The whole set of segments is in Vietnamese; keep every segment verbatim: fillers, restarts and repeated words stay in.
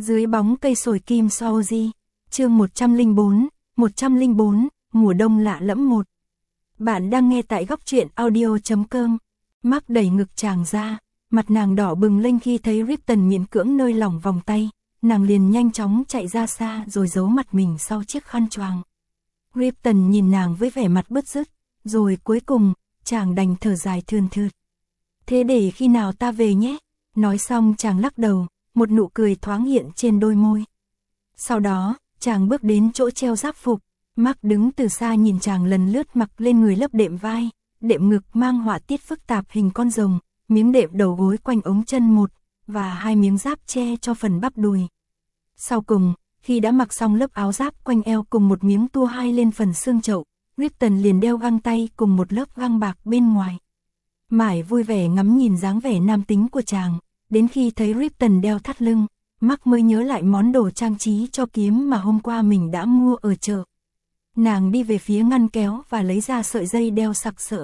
Dưới bóng cây sồi kim Saoji, chương một trăm lẻ bốn, một trăm lẻ bốn, mùa đông lạ lẫm một. Bạn đang nghe tại góc truyện audio chấm com. Mark đẩy ngực chàng ra, mặt nàng đỏ bừng lên khi thấy Ripton miễn cưỡng nới lỏng vòng tay, nàng liền nhanh chóng chạy ra xa rồi giấu mặt mình sau chiếc khăn choàng. Ripton nhìn nàng với vẻ mặt bứt rứt, rồi cuối cùng, chàng đành thở dài thườn thượt. Thế để khi nào ta về nhé? Nói xong chàng lắc đầu, một nụ cười thoáng hiện trên đôi môi. Sau đó, chàng bước đến chỗ treo giáp phục. Mark đứng từ xa nhìn chàng lần lướt mặc lên người lớp đệm vai, đệm ngực mang họa tiết phức tạp hình con rồng, miếng đệm đầu gối quanh ống chân một, và hai miếng giáp che cho phần bắp đùi. Sau cùng, khi đã mặc xong lớp áo giáp quanh eo cùng một miếng tua hai lên phần xương chậu, Ripton liền đeo găng tay cùng một lớp găng bạc bên ngoài. Mải vui vẻ ngắm nhìn dáng vẻ nam tính của chàng, đến khi thấy Ripton đeo thắt lưng, Mark mới nhớ lại món đồ trang trí cho kiếm mà hôm qua mình đã mua ở chợ. Nàng đi về phía ngăn kéo và lấy ra sợi dây đeo sặc sỡ.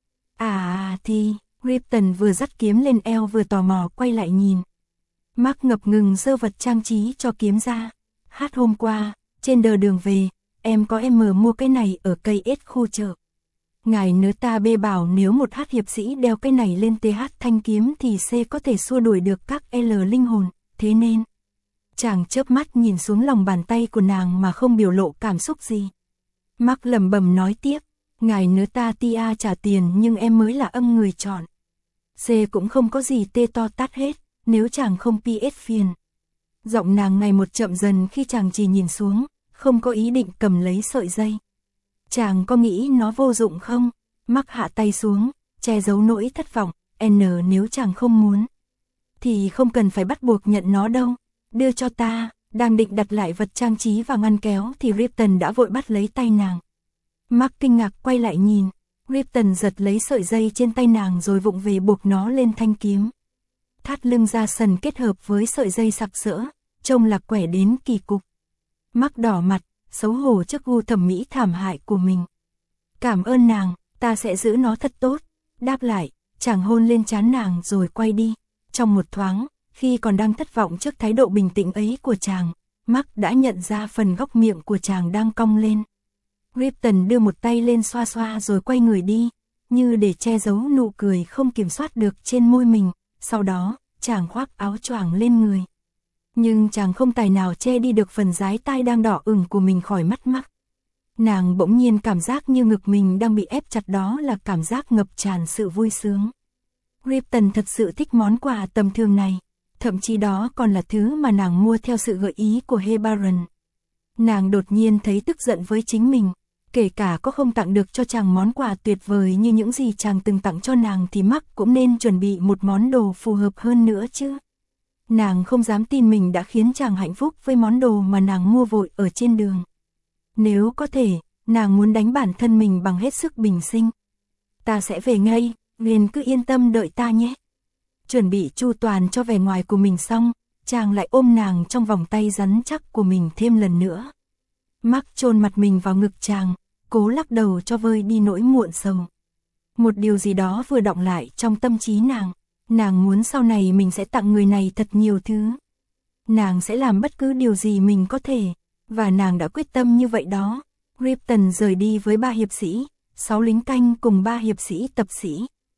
À thì, Ripton vừa dắt kiếm lên eo vừa tò mò quay lại nhìn. Mark ngập ngừng giơ vật trang trí cho kiếm ra. Hát hôm qua, trên đờ đường về, em có em mở mua cái này ở cây ết khu chợ. Ngài nớ ta bê bảo nếu một hát hiệp sĩ đeo cái này lên th thanh kiếm thì C có thể xua đuổi được các L linh hồn, thế nên. Chàng chớp mắt nhìn xuống lòng bàn tay của nàng mà không biểu lộ cảm xúc gì. Mark lẩm bẩm nói tiếp, ngài nớ ta tia trả tiền nhưng em mới là âm người chọn. C cũng không có gì tê to tát hết, nếu chàng không pê ét phiền. Giọng nàng ngày một chậm dần khi chàng chỉ nhìn xuống, không có ý định cầm lấy sợi dây. Chàng có nghĩ nó vô dụng không? Mark hạ tay xuống, che giấu nỗi thất vọng, N nếu chàng không muốn. Thì không cần phải bắt buộc nhận nó đâu, đưa cho ta. Đang định đặt lại vật trang trí vào ngăn kéo thì Ripton đã vội bắt lấy tay nàng. Mark kinh ngạc quay lại nhìn, Ripton giật lấy sợi dây trên tay nàng rồi vụng về buộc nó lên thanh kiếm. Thắt lưng da sần kết hợp với sợi dây sặc sỡ, trông lạc quẻ đến kỳ cục. Mark đỏ mặt, xấu hổ trước gu thẩm mỹ thảm hại của mình. Cảm ơn nàng, ta sẽ giữ nó thật tốt. Đáp lại, chàng hôn lên trán nàng rồi quay đi. Trong một thoáng, khi còn đang thất vọng trước thái độ bình tĩnh ấy của chàng, Mark đã nhận ra phần góc miệng của chàng đang cong lên. Ripton đưa một tay lên xoa xoa rồi quay người đi, như để che giấu nụ cười không kiểm soát được trên môi mình. Sau đó, chàng khoác áo choàng lên người. Nhưng chàng không tài nào che đi được phần dái tai đang đỏ ửng của mình khỏi mắt Mark. Nàng bỗng nhiên cảm giác như ngực mình đang bị ép chặt, đó là cảm giác ngập tràn sự vui sướng. Ripton thật sự thích món quà tầm thường này. Thậm chí đó còn là thứ mà nàng mua theo sự gợi ý của Hebaron. Nàng đột nhiên thấy tức giận với chính mình. Kể cả có không tặng được cho chàng món quà tuyệt vời như những gì chàng từng tặng cho nàng thì Mark cũng nên chuẩn bị một món đồ phù hợp hơn nữa chứ. Nàng không dám tin mình đã khiến chàng hạnh phúc với món đồ mà nàng mua vội ở trên đường. Nếu có thể, nàng muốn đánh bản thân mình bằng hết sức bình sinh. Ta sẽ về ngay, liền cứ yên tâm đợi ta nhé. Chuẩn bị chu toàn cho vẻ ngoài của mình xong, chàng lại ôm nàng trong vòng tay rắn chắc của mình thêm lần nữa. Mark chôn mặt mình vào ngực chàng, cố lắc đầu cho vơi đi nỗi muộn sầu. Một điều gì đó vừa đọng lại trong tâm trí nàng, nàng muốn sau này mình sẽ tặng người này thật nhiều thứ. Nàng sẽ làm bất cứ điều gì mình có thể, và nàng đã quyết tâm như vậy đó. Ripton rời đi với ba hiệp sĩ, sáu lính canh cùng ba hiệp sĩ tập sĩ.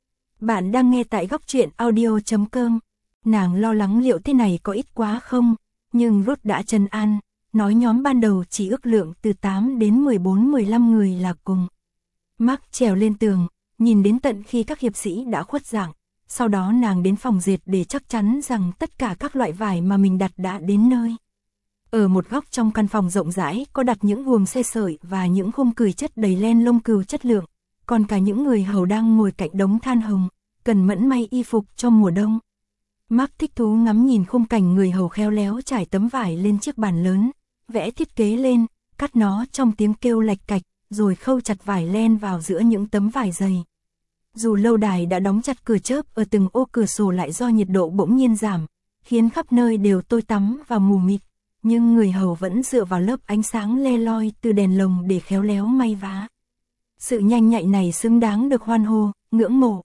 Bạn đang nghe tại góc truyện audio chấm com. Nàng lo lắng liệu thế này có ít quá không, nhưng Ruth đã trấn an, nói nhóm ban đầu chỉ ước lượng từ tám đến mười bốn mười lăm người là cùng. Mark trèo lên tường, nhìn đến tận khi các hiệp sĩ đã khuất dạng, sau đó nàng đến phòng dệt để chắc chắn rằng tất cả các loại vải mà mình đặt đã đến nơi. Ở một góc trong căn phòng rộng rãi có đặt những guồng xe sợi và những khung cừi chất đầy len lông cừu chất lượng. Còn cả những người hầu đang ngồi cạnh đống than hồng, cần mẫn may y phục cho mùa đông. Mark thích thú ngắm nhìn khung cảnh người hầu khéo léo trải tấm vải lên chiếc bàn lớn, vẽ thiết kế lên, cắt nó trong tiếng kêu lạch cạch, rồi khâu chặt vải len vào giữa những tấm vải dày. Dù lâu đài đã đóng chặt cửa chớp ở từng ô cửa sổ lại do nhiệt độ bỗng nhiên giảm, khiến khắp nơi đều tối tăm và mù mịt, nhưng người hầu vẫn dựa vào lớp ánh sáng le loi từ đèn lồng để khéo léo may vá. Sự nhanh nhạy này xứng đáng được hoan hô, ngưỡng mộ.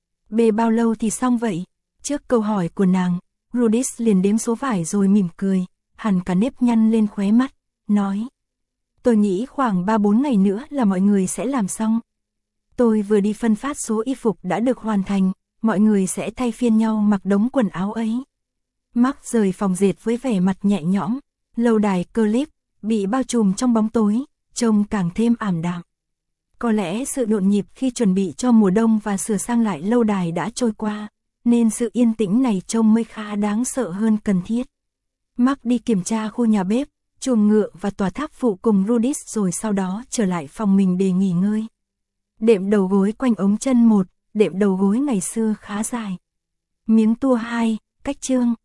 Bê bao lâu thì xong vậy? Trước câu hỏi của nàng, Rudis liền đếm số vải rồi mỉm cười, hẳn cả nếp nhăn lên khóe mắt, nói. Tôi nghĩ khoảng ba bốn ngày nữa là mọi người sẽ làm xong. Tôi vừa đi phân phát số y phục đã được hoàn thành, mọi người sẽ thay phiên nhau mặc đống quần áo ấy. Mark rời phòng dệt với vẻ mặt nhẹ nhõm, lâu đài clip bị bao trùm trong bóng tối, trông càng thêm ảm đạm. Có lẽ sự nhộn nhịp khi chuẩn bị cho mùa đông và sửa sang lại lâu đài đã trôi qua, nên sự yên tĩnh này trông mới khá đáng sợ hơn cần thiết. Mark đi kiểm tra khu nhà bếp, chuồng ngựa và tòa tháp phụ cùng Rudis rồi sau đó trở lại phòng mình để nghỉ ngơi. Đệm đầu gối quanh ống chân một, đệm đầu gối ngày xưa khá dài. Miếng tua hai, cách chương.